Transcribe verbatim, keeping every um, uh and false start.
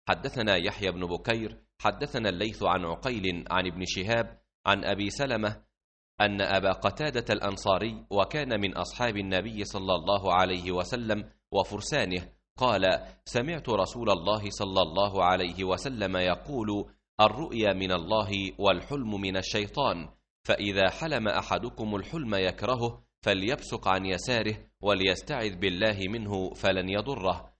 حدثنا يحيى بن بكير حدثنا الليث عن عقيل عن ابن شهاب عن أبي سلمة أن أبا قتادة الأنصاري وكان من أصحاب النبي صلى الله عليه وسلم وفرسانه قال: سمعت رسول الله صلى الله عليه وسلم يقول: الرؤيا من الله والحلم من الشيطان، فإذا حلم أحدكم الحلم يكرهه فليبصق عن يساره وليستعذ بالله منه فلن يضره.